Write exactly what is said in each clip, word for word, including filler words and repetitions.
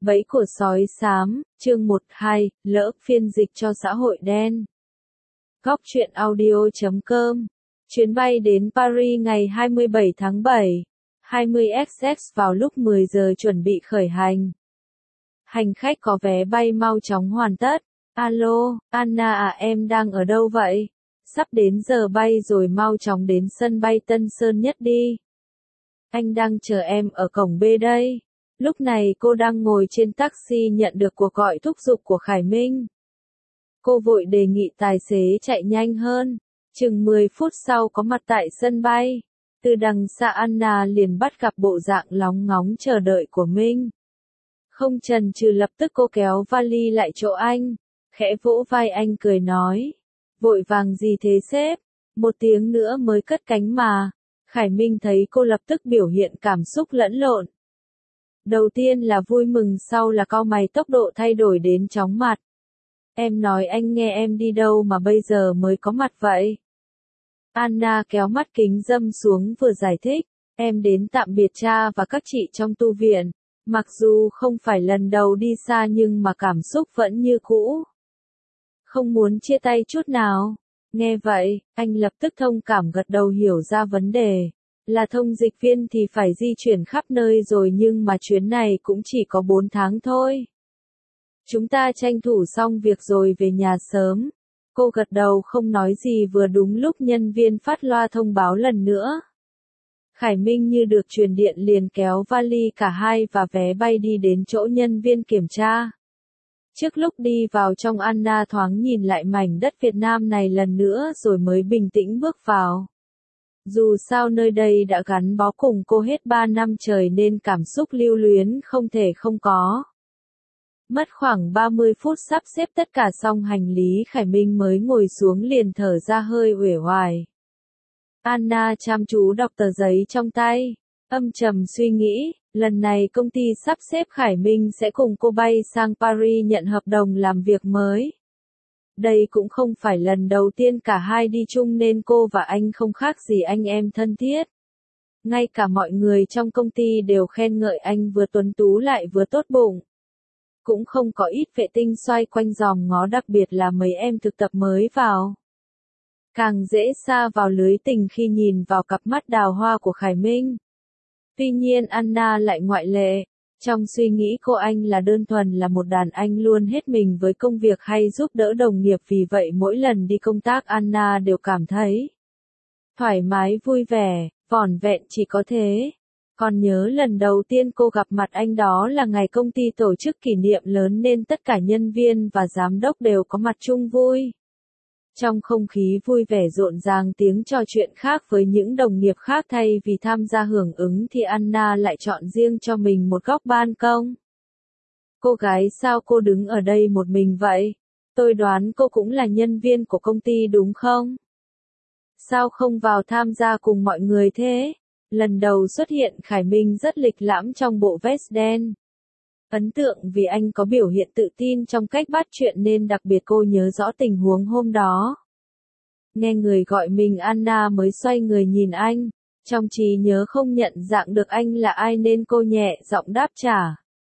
Bẫy của sói xám, chương một hai, lỡ phiên dịch cho xã hội đen. Góc truyện audio chấm com. Chuyến bay đến Paris ngày hai mươi bảy tháng bảy, hai mươi xx vào lúc mười giờ chuẩn bị khởi hành. Hành khách có vé bay mau chóng hoàn tất. Alo, Anna à, em đang ở đâu vậy? Sắp đến giờ bay rồi, mau chóng đến sân bay Tân Sơn Nhất đi. Anh đang chờ em ở cổng B đây. Lúc này cô đang ngồi trên taxi nhận được cuộc gọi thúc giục của Khải Minh. Cô vội đề nghị tài xế chạy nhanh hơn. Chừng mười phút sau có mặt tại sân bay. Từ đằng xa Anna liền bắt gặp bộ dạng lóng ngóng chờ đợi của Minh. Không chần chừ lập tức cô kéo vali lại chỗ anh. Khẽ vỗ vai anh cười nói. Vội vàng gì thế sếp? Một tiếng nữa mới cất cánh mà. Khải Minh thấy cô lập tức biểu hiện cảm xúc lẫn lộn. Đầu tiên là vui mừng, sau là cau mày, tốc độ thay đổi đến chóng mặt. Em nói anh nghe, em đi đâu mà bây giờ mới có mặt vậy? Anna kéo mắt kính râm xuống vừa giải thích. Em đến tạm biệt cha và các chị trong tu viện. Mặc dù không phải lần đầu đi xa nhưng mà cảm xúc vẫn như cũ. Không muốn chia tay chút nào. Nghe vậy, anh lập tức thông cảm gật đầu, hiểu ra vấn đề. Là thông dịch viên thì phải di chuyển khắp nơi rồi, nhưng mà chuyến này cũng chỉ có bốn tháng thôi. Chúng ta tranh thủ xong việc rồi về nhà sớm. Cô gật đầu không nói gì, vừa đúng lúc nhân viên phát loa thông báo lần nữa. Khải Minh như được truyền điện liền kéo vali cả hai và vé bay đi đến chỗ nhân viên kiểm tra. Trước lúc đi vào trong, Anna thoáng nhìn lại mảnh đất Việt Nam này lần nữa rồi mới bình tĩnh bước vào. Dù sao nơi đây đã gắn bó cùng cô hết ba năm trời nên cảm xúc lưu luyến không thể không có. Mất khoảng ba mươi phút sắp xếp tất cả xong hành lý, Khải Minh mới ngồi xuống liền thở ra hơi uể oải. Anna chăm chú đọc tờ giấy trong tay, âm trầm suy nghĩ, lần này công ty sắp xếp Khải Minh sẽ cùng cô bay sang Paris nhận hợp đồng làm việc mới. Đây cũng không phải lần đầu tiên cả hai đi chung nên cô và anh không khác gì anh em thân thiết. Ngay cả mọi người trong công ty đều khen ngợi anh vừa tuấn tú lại vừa tốt bụng. Cũng không có ít vệ tinh xoay quanh dòm ngó, đặc biệt là mấy em thực tập mới vào. Càng dễ sa vào lưới tình khi nhìn vào cặp mắt đào hoa của Khải Minh. Tuy nhiên Anna lại ngoại lệ. Trong suy nghĩ cô, anh là đơn thuần là một đàn anh luôn hết mình với công việc hay giúp đỡ đồng nghiệp, vì vậy mỗi lần đi công tác Anna đều cảm thấy thoải mái vui vẻ, vỏn vẹn chỉ có thế. Còn nhớ lần đầu tiên cô gặp mặt anh, đó là ngày công ty tổ chức kỷ niệm lớn nên tất cả nhân viên và giám đốc đều có mặt chung vui. Trong không khí vui vẻ rộn ràng tiếng trò chuyện khác với những đồng nghiệp khác, thay vì tham gia hưởng ứng thì Anna lại chọn riêng cho mình một góc ban công. Cô gái, sao cô đứng ở đây một mình vậy? Tôi đoán cô cũng là nhân viên của công ty đúng không? Sao không vào tham gia cùng mọi người thế? Lần đầu xuất hiện, Khải Minh rất lịch lãm trong bộ vest đen. Ấn tượng vì anh có biểu hiện tự tin trong cách bắt chuyện nên đặc biệt cô nhớ rõ tình huống hôm đó. Nghe người gọi mình Anna mới xoay người nhìn anh. Trong trí nhớ không nhận dạng được anh là ai nên cô nhẹ giọng đáp trả.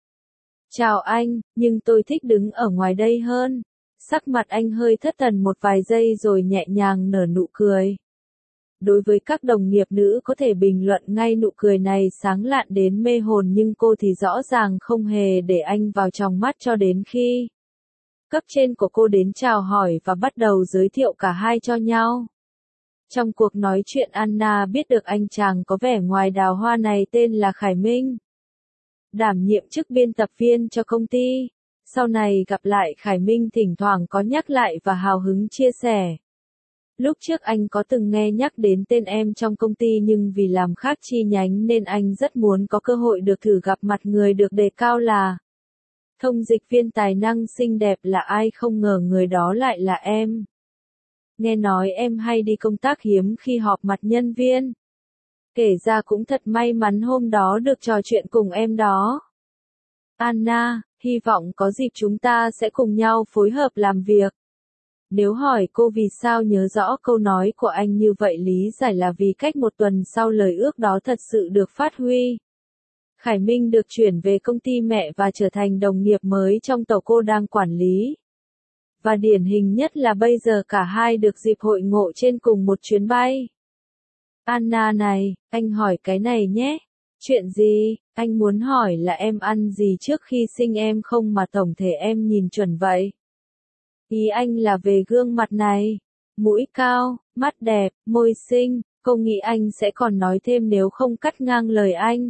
Chào anh, nhưng tôi thích đứng ở ngoài đây hơn. Sắc mặt anh hơi thất thần một vài giây rồi nhẹ nhàng nở nụ cười. Đối với các đồng nghiệp nữ có thể bình luận ngay nụ cười này sáng lạn đến mê hồn, nhưng cô thì rõ ràng không hề để anh vào trong mắt cho đến khi cấp trên của cô đến chào hỏi và bắt đầu giới thiệu cả hai cho nhau. Trong cuộc nói chuyện Anna biết được anh chàng có vẻ ngoài đào hoa này tên là Khải Minh, đảm nhiệm chức biên tập viên cho công ty. Sau này gặp lại Khải Minh thỉnh thoảng có nhắc lại và hào hứng chia sẻ. Lúc trước anh có từng nghe nhắc đến tên em trong công ty, nhưng vì làm khác chi nhánh nên anh rất muốn có cơ hội được thử gặp mặt người được đề cao là thông dịch viên tài năng xinh đẹp là ai, không ngờ người đó lại là em. Nghe nói em hay đi công tác, hiếm khi họp mặt nhân viên. Kể ra cũng thật may mắn hôm đó được trò chuyện cùng em đó. Anna, hy vọng có dịp chúng ta sẽ cùng nhau phối hợp làm việc. Nếu hỏi cô vì sao nhớ rõ câu nói của anh như vậy, lý giải là vì cách một tuần sau lời ước đó thật sự được phát huy. Khải Minh được chuyển về công ty mẹ và trở thành đồng nghiệp mới trong tổ cô đang quản lý. Và điển hình nhất là bây giờ cả hai được dịp hội ngộ trên cùng một chuyến bay. Anna này, anh hỏi cái này nhé. Chuyện gì? Anh muốn hỏi là em ăn gì trước khi sinh em không mà tổng thể em nhìn chuẩn vậy? Ý anh là về gương mặt này. Mũi cao, mắt đẹp, môi xinh, cô nghĩ anh sẽ còn nói thêm nếu không cắt ngang lời anh.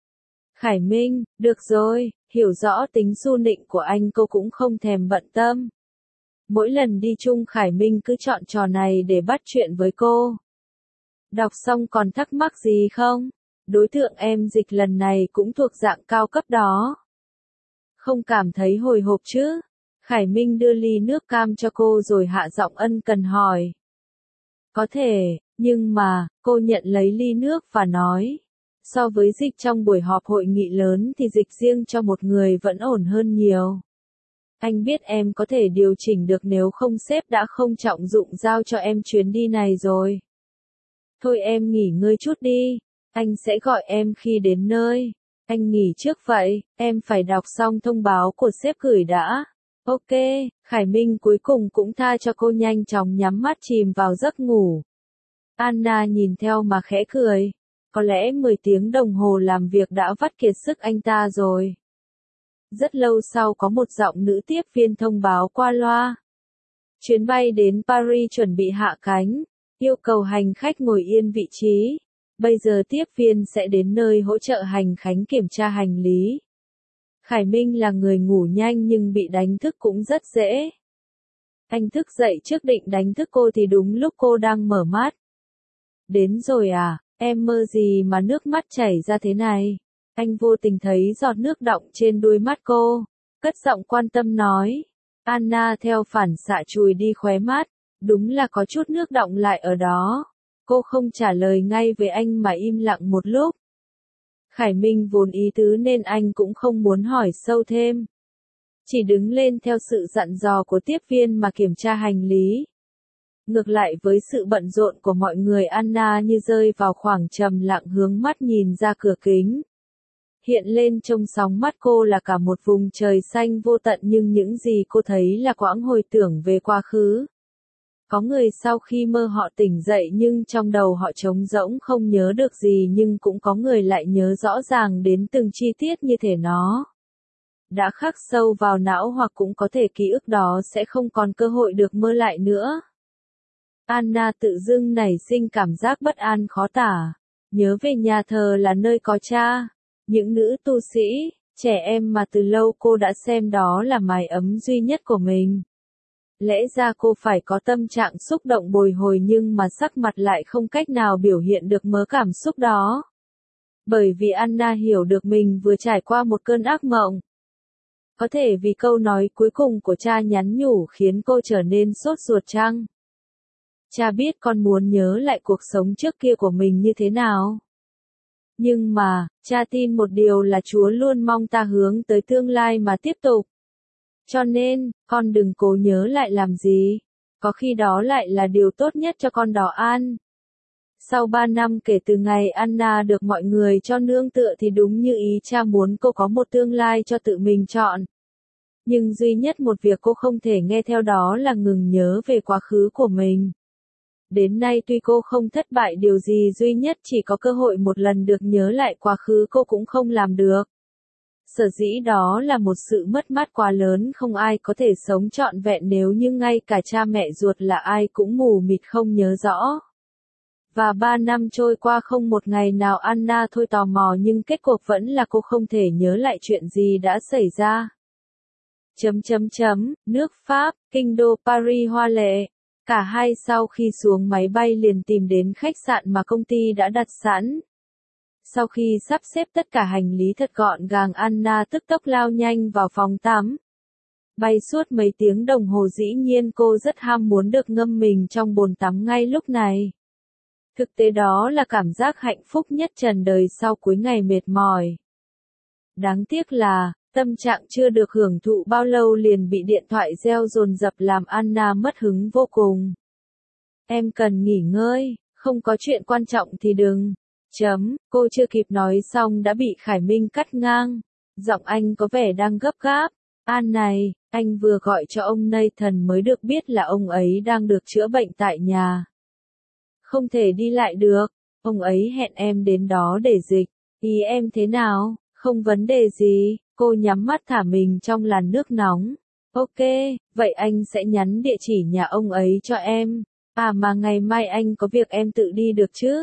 Khải Minh, được rồi, hiểu rõ tính su nịnh của anh cô cũng không thèm bận tâm. Mỗi lần đi chung Khải Minh cứ chọn trò này để bắt chuyện với cô. Đọc xong còn thắc mắc gì không? Đối tượng em dịch lần này cũng thuộc dạng cao cấp đó. Không cảm thấy hồi hộp chứ? Khải Minh đưa ly nước cam cho cô rồi hạ giọng ân cần hỏi. Có thể, nhưng mà, cô nhận lấy ly nước và nói. So với dịch trong buổi họp hội nghị lớn thì dịch riêng cho một người vẫn ổn hơn nhiều. Anh biết em có thể điều chỉnh được nếu không sếp đã không trọng dụng giao cho em chuyến đi này rồi. Thôi em nghỉ ngơi chút đi, anh sẽ gọi em khi đến nơi. Anh nghỉ trước vậy, em phải đọc xong thông báo của sếp gửi đã. Ok, Khải Minh cuối cùng cũng tha cho cô nhanh chóng nhắm mắt chìm vào giấc ngủ. Anna nhìn theo mà khẽ cười. Có lẽ mười tiếng đồng hồ làm việc đã vắt kiệt sức anh ta rồi. Rất lâu sau có một giọng nữ tiếp viên thông báo qua loa. Chuyến bay đến Paris chuẩn bị hạ cánh, yêu cầu hành khách ngồi yên vị trí. Bây giờ tiếp viên sẽ đến nơi hỗ trợ hành khách kiểm tra hành lý. Khải Minh là người ngủ nhanh nhưng bị đánh thức cũng rất dễ. Anh thức dậy trước định đánh thức cô thì đúng lúc cô đang mở mắt. Đến rồi à, em mơ gì mà nước mắt chảy ra thế này? Anh vô tình thấy giọt nước đọng trên đuôi mắt cô, cất giọng quan tâm nói. Anna theo phản xạ chùi đi khóe mắt, đúng là có chút nước đọng lại ở đó. Cô không trả lời ngay với anh mà im lặng một lúc. Khải Minh vốn ý tứ nên anh cũng không muốn hỏi sâu thêm. Chỉ đứng lên theo sự dặn dò của tiếp viên mà kiểm tra hành lý. Ngược lại với sự bận rộn của mọi người, Anna như rơi vào khoảng trầm lặng hướng mắt nhìn ra cửa kính. Hiện lên trong sóng mắt cô là cả một vùng trời xanh vô tận nhưng những gì cô thấy là quãng hồi tưởng về quá khứ. Có người sau khi mơ họ tỉnh dậy nhưng trong đầu họ trống rỗng không nhớ được gì nhưng cũng có người lại nhớ rõ ràng đến từng chi tiết như thể nó đã khắc sâu vào não hoặc cũng có thể ký ức đó sẽ không còn cơ hội được mơ lại nữa. Anna tự dưng nảy sinh cảm giác bất an khó tả. Nhớ về nhà thờ là nơi có cha, những nữ tu sĩ, trẻ em mà từ lâu cô đã xem đó là mái ấm duy nhất của mình. Lẽ ra cô phải có tâm trạng xúc động bồi hồi nhưng mà sắc mặt lại không cách nào biểu hiện được mớ cảm xúc đó. Bởi vì Anna hiểu được mình vừa trải qua một cơn ác mộng. Có thể vì câu nói cuối cùng của cha nhắn nhủ khiến cô trở nên sốt ruột chăng? Cha biết con muốn nhớ lại cuộc sống trước kia của mình như thế nào. Nhưng mà, cha tin một điều là Chúa luôn mong ta hướng tới tương lai mà tiếp tục. Cho nên, con đừng cố nhớ lại làm gì. Có khi đó lại là điều tốt nhất cho con đó an. Sau ba năm kể từ ngày Anna được mọi người cho nương tựa thì đúng như ý cha muốn cô có một tương lai cho tự mình chọn. Nhưng duy nhất một việc cô không thể nghe theo đó là ngừng nhớ về quá khứ của mình. Đến nay tuy cô không thất bại điều gì duy nhất chỉ có cơ hội một lần được nhớ lại quá khứ cô cũng không làm được. Sở dĩ đó là một sự mất mát quá lớn không ai có thể sống trọn vẹn nếu như ngay cả cha mẹ ruột là ai cũng mù mịt không nhớ rõ. Và ba năm trôi qua không một ngày nào Anna thôi tò mò nhưng kết cuộc vẫn là cô không thể nhớ lại chuyện gì đã xảy ra. Chấm chấm chấm, nước Pháp, kinh đô Paris hoa lệ. Cả hai sau khi xuống máy bay liền tìm đến khách sạn mà công ty đã đặt sẵn. Sau khi sắp xếp tất cả hành lý thật gọn gàng Anna tức tốc lao nhanh vào phòng tắm. Bay suốt mấy tiếng đồng hồ dĩ nhiên cô rất ham muốn được ngâm mình trong bồn tắm ngay lúc này. Thực tế đó là cảm giác hạnh phúc nhất trần đời sau cuối ngày mệt mỏi. Đáng tiếc là, tâm trạng chưa được hưởng thụ bao lâu liền bị điện thoại reo dồn dập làm Anna mất hứng vô cùng. Em cần nghỉ ngơi, không có chuyện quan trọng thì đừng. Chấm, cô chưa kịp nói xong đã bị Khải Minh cắt ngang. Giọng anh có vẻ đang gấp gáp. An này, anh vừa gọi cho ông Nathan mới được biết là ông ấy đang được chữa bệnh tại nhà. Không thể đi lại được, ông ấy hẹn em đến đó để dịch. Ý em thế nào? Không vấn đề gì, cô nhắm mắt thả mình trong làn nước nóng. Ok, vậy anh sẽ nhắn địa chỉ nhà ông ấy cho em. À mà ngày mai anh có việc em tự đi được chứ?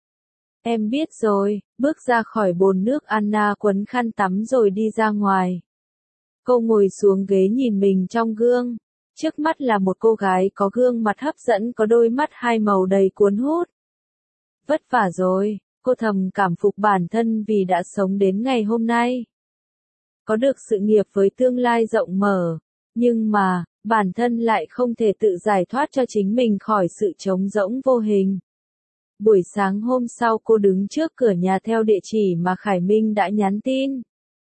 Em biết rồi, bước ra khỏi bồn nước Anna quấn khăn tắm rồi đi ra ngoài. Cô ngồi xuống ghế nhìn mình trong gương. Trước mắt là một cô gái có gương mặt hấp dẫn có đôi mắt hai màu đầy cuốn hút. Vất vả rồi, cô thầm cảm phục bản thân vì đã sống đến ngày hôm nay. Có được sự nghiệp với tương lai rộng mở, nhưng mà, bản thân lại không thể tự giải thoát cho chính mình khỏi sự trống rỗng vô hình. Buổi sáng hôm sau cô đứng trước cửa nhà theo địa chỉ mà Khải Minh đã nhắn tin.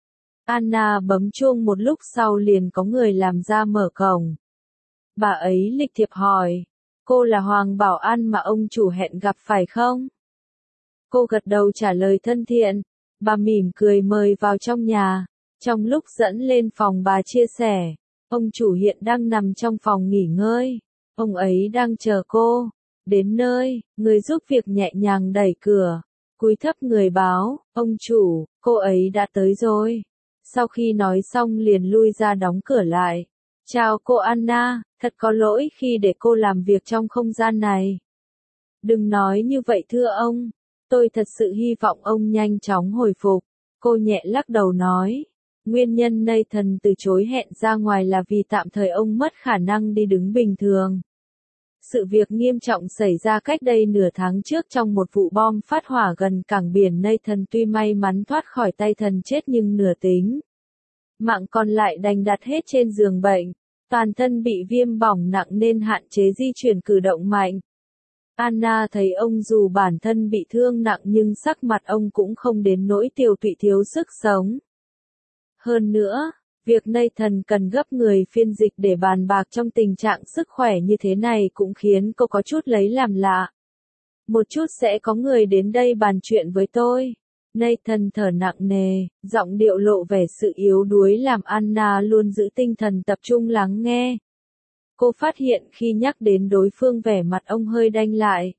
Anna bấm chuông một lúc sau liền có người làm ra mở cổng. Bà ấy lịch thiệp hỏi, cô là Hoàng Bảo An mà ông chủ hẹn gặp phải không? Cô gật đầu trả lời thân thiện, bà mỉm cười mời vào trong nhà. Trong lúc dẫn lên phòng bà chia sẻ, ông chủ hiện đang nằm trong phòng nghỉ ngơi, ông ấy đang chờ cô. Đến nơi, người giúp việc nhẹ nhàng đẩy cửa, cúi thấp người báo, ông chủ, cô ấy đã tới rồi. Sau khi nói xong liền lui ra đóng cửa lại. Chào cô Anna, thật có lỗi khi để cô làm việc trong không gian này. Đừng nói như vậy thưa ông, tôi thật sự hy vọng ông nhanh chóng hồi phục. Cô nhẹ lắc đầu nói, nguyên nhân Nathan từ chối hẹn ra ngoài là vì tạm thời ông mất khả năng đi đứng bình thường. Sự việc nghiêm trọng xảy ra cách đây nửa tháng trước trong một vụ bom phát hỏa gần cảng biển Nathan tuy may mắn thoát khỏi tay thần chết nhưng nửa tính mạng còn lại đành đặt hết trên giường bệnh, toàn thân bị viêm bỏng nặng nên hạn chế di chuyển cử động mạnh. Anna thấy ông dù bản thân bị thương nặng nhưng sắc mặt ông cũng không đến nỗi tiều tụy thiếu sức sống. Hơn nữa, việc Nathan cần gấp người phiên dịch để bàn bạc trong tình trạng sức khỏe như thế này cũng khiến cô có chút lấy làm lạ. Một chút sẽ có người đến đây bàn chuyện với tôi. Nathan thở nặng nề, giọng điệu lộ vẻ sự yếu đuối làm Anna luôn giữ tinh thần tập trung lắng nghe. Cô phát hiện khi nhắc đến đối phương vẻ mặt ông hơi đanh lại.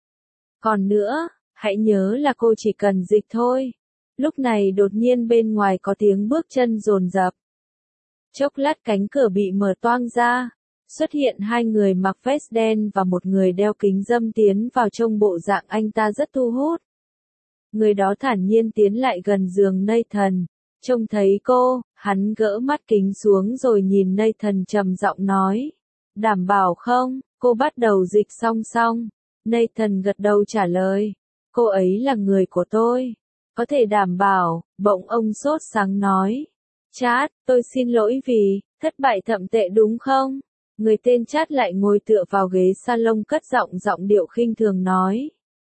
Còn nữa, hãy nhớ là cô chỉ cần dịch thôi. Lúc này đột nhiên bên ngoài có tiếng bước chân dồn dập. Chốc lát cánh cửa bị mở toang ra, xuất hiện hai người mặc vest đen và một người đeo kính râm tiến vào trông bộ dạng anh ta rất thu hút. Người đó thản nhiên tiến lại gần giường Nathan, trông thấy cô, hắn gỡ mắt kính xuống rồi nhìn Nathan trầm giọng nói, đảm bảo không? Cô bắt đầu dịch song song. Nathan gật đầu trả lời, cô ấy là người của tôi, có thể đảm bảo. Bỗng ông sốt sáng nói, Chát, tôi xin lỗi vì thất bại thậm tệ đúng không? Người tên Chát lại ngồi tựa vào ghế salon cất giọng giọng điệu khinh thường nói.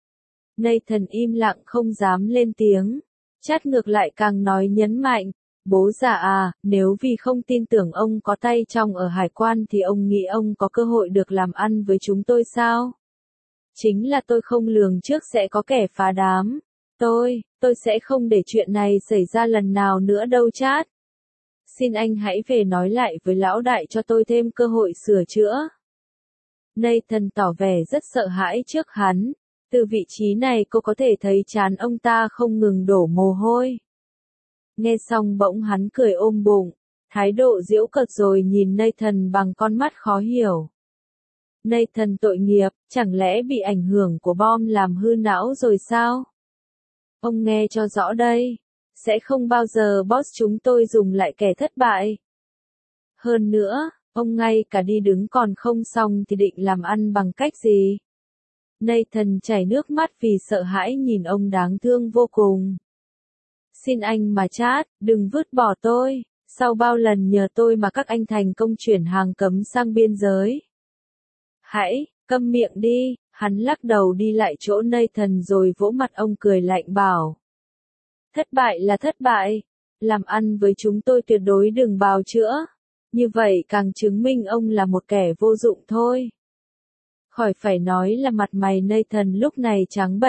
Nathan im lặng không dám lên tiếng. Chát ngược lại càng nói nhấn mạnh, bố già à, nếu vì không tin tưởng ông có tay trong ở hải quan thì ông nghĩ ông có cơ hội được làm ăn với chúng tôi sao? Chính là tôi không lường trước sẽ có kẻ phá đám. Tôi, tôi sẽ không để chuyện này xảy ra lần nào nữa đâu Chát. Xin anh hãy về nói lại với lão đại cho tôi thêm cơ hội sửa chữa. Nathan tỏ vẻ rất sợ hãi trước hắn. Từ vị trí này cô có thể thấy trán ông ta không ngừng đổ mồ hôi. Nghe xong bỗng hắn cười ôm bụng, thái độ giễu cợt rồi nhìn Nathan bằng con mắt khó hiểu. Nathan tội nghiệp, chẳng lẽ bị ảnh hưởng của bom làm hư não rồi sao? Ông nghe cho rõ đây, sẽ không bao giờ boss chúng tôi dùng lại kẻ thất bại. Hơn nữa, ông ngay cả đi đứng còn không xong thì định làm ăn bằng cách gì? Nathan chảy nước mắt vì sợ hãi nhìn ông đáng thương vô cùng. Xin anh mà Chát, đừng vứt bỏ tôi, sau bao lần nhờ tôi mà các anh thành công chuyển hàng cấm sang biên giới. Hãy, câm miệng đi, hắn lắc đầu đi lại chỗ Nathan rồi vỗ mặt ông cười lạnh bảo. Thất bại là thất bại, làm ăn với chúng tôi tuyệt đối đừng bào chữa, như vậy càng chứng minh ông là một kẻ vô dụng thôi. Khỏi phải nói là mặt mày Nathan lúc này trắng bệch,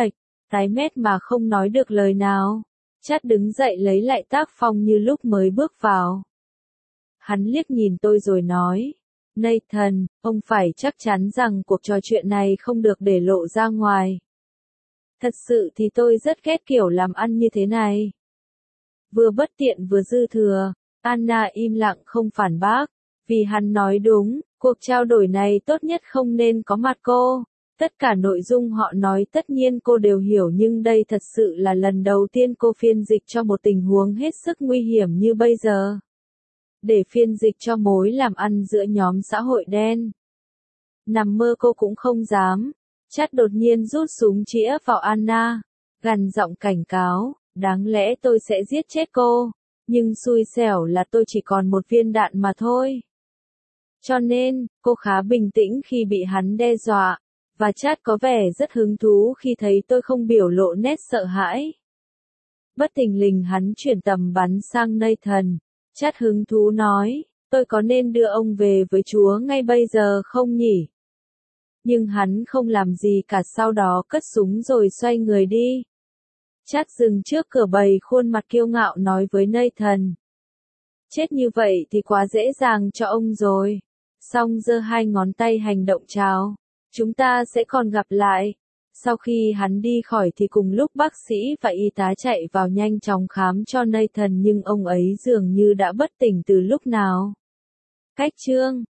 tái mét mà không nói được lời nào. Chát đứng dậy lấy lại tác phong như lúc mới bước vào. Hắn liếc nhìn tôi rồi nói, Nathan, ông phải chắc chắn rằng cuộc trò chuyện này không được để lộ ra ngoài. Thật sự thì tôi rất ghét kiểu làm ăn như thế này. Vừa bất tiện vừa dư thừa, Anna im lặng không phản bác, vì hắn nói đúng, cuộc trao đổi này tốt nhất không nên có mặt cô. Tất cả nội dung họ nói tất nhiên cô đều hiểu nhưng đây thật sự là lần đầu tiên cô phiên dịch cho một tình huống hết sức nguy hiểm như bây giờ. Để phiên dịch cho mối làm ăn giữa nhóm xã hội đen. Nằm mơ cô cũng không dám. Chát đột nhiên rút súng chĩa vào Anna, gằn giọng cảnh cáo, đáng lẽ tôi sẽ giết chết cô, nhưng xui xẻo là tôi chỉ còn một viên đạn mà thôi. Cho nên, cô khá bình tĩnh khi bị hắn đe dọa, và Chát có vẻ rất hứng thú khi thấy tôi không biểu lộ nét sợ hãi. Bất thình lình hắn chuyển tầm bắn sang Nathan. Chát hứng thú nói, tôi có nên đưa ông về với Chúa ngay bây giờ không nhỉ? Nhưng hắn không làm gì cả, sau đó cất súng rồi xoay người đi. Chát dừng trước cửa bầy khuôn mặt kiêu ngạo nói với Nathan. Chết như vậy thì quá dễ dàng cho ông rồi. Xong giơ hai ngón tay hành động chào. Chúng ta sẽ còn gặp lại. Sau khi hắn đi khỏi thì cùng lúc bác sĩ và y tá chạy vào nhanh chóng khám cho Nathan nhưng ông ấy dường như đã bất tỉnh từ lúc nào. Cách chương